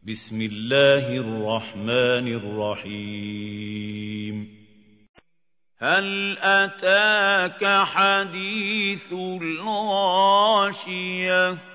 بسم الله الرحمن الرحيم هل أتاك حديث الغاشية